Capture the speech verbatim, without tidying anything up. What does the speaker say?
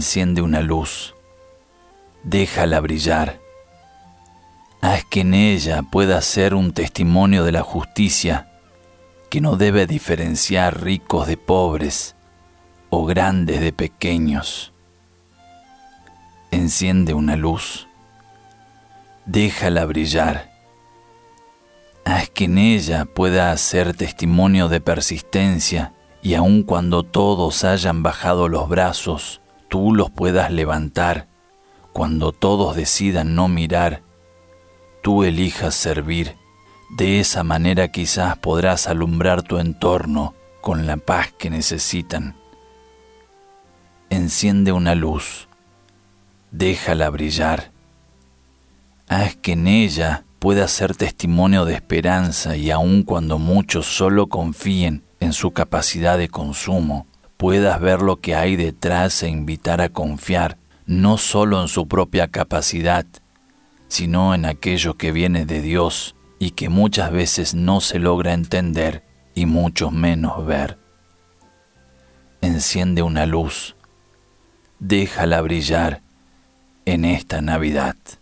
Enciende una luz, déjala brillar. Haz que en ella pueda ser un testimonio de la justicia que no debe diferenciar ricos de pobres o grandes de pequeños. Enciende una luz, déjala brillar. Haz que en ella pueda ser testimonio de persistencia y aun cuando todos hayan bajado los brazos, tú los puedas levantar. Cuando todos decidan no mirar, tú elijas servir. De esa manera quizás podrás alumbrar tu entorno con la paz que necesitan. Enciende una luz, déjala brillar. Haz que en ella pueda ser testimonio de esperanza y aun cuando muchos solo confíen en su capacidad de consumo, puedas ver lo que hay detrás e invitar a confiar no solo en su propia capacidad, sino en aquello que viene de Dios y que muchas veces no se logra entender y mucho menos ver. Enciende una luz, déjala brillar en esta Navidad.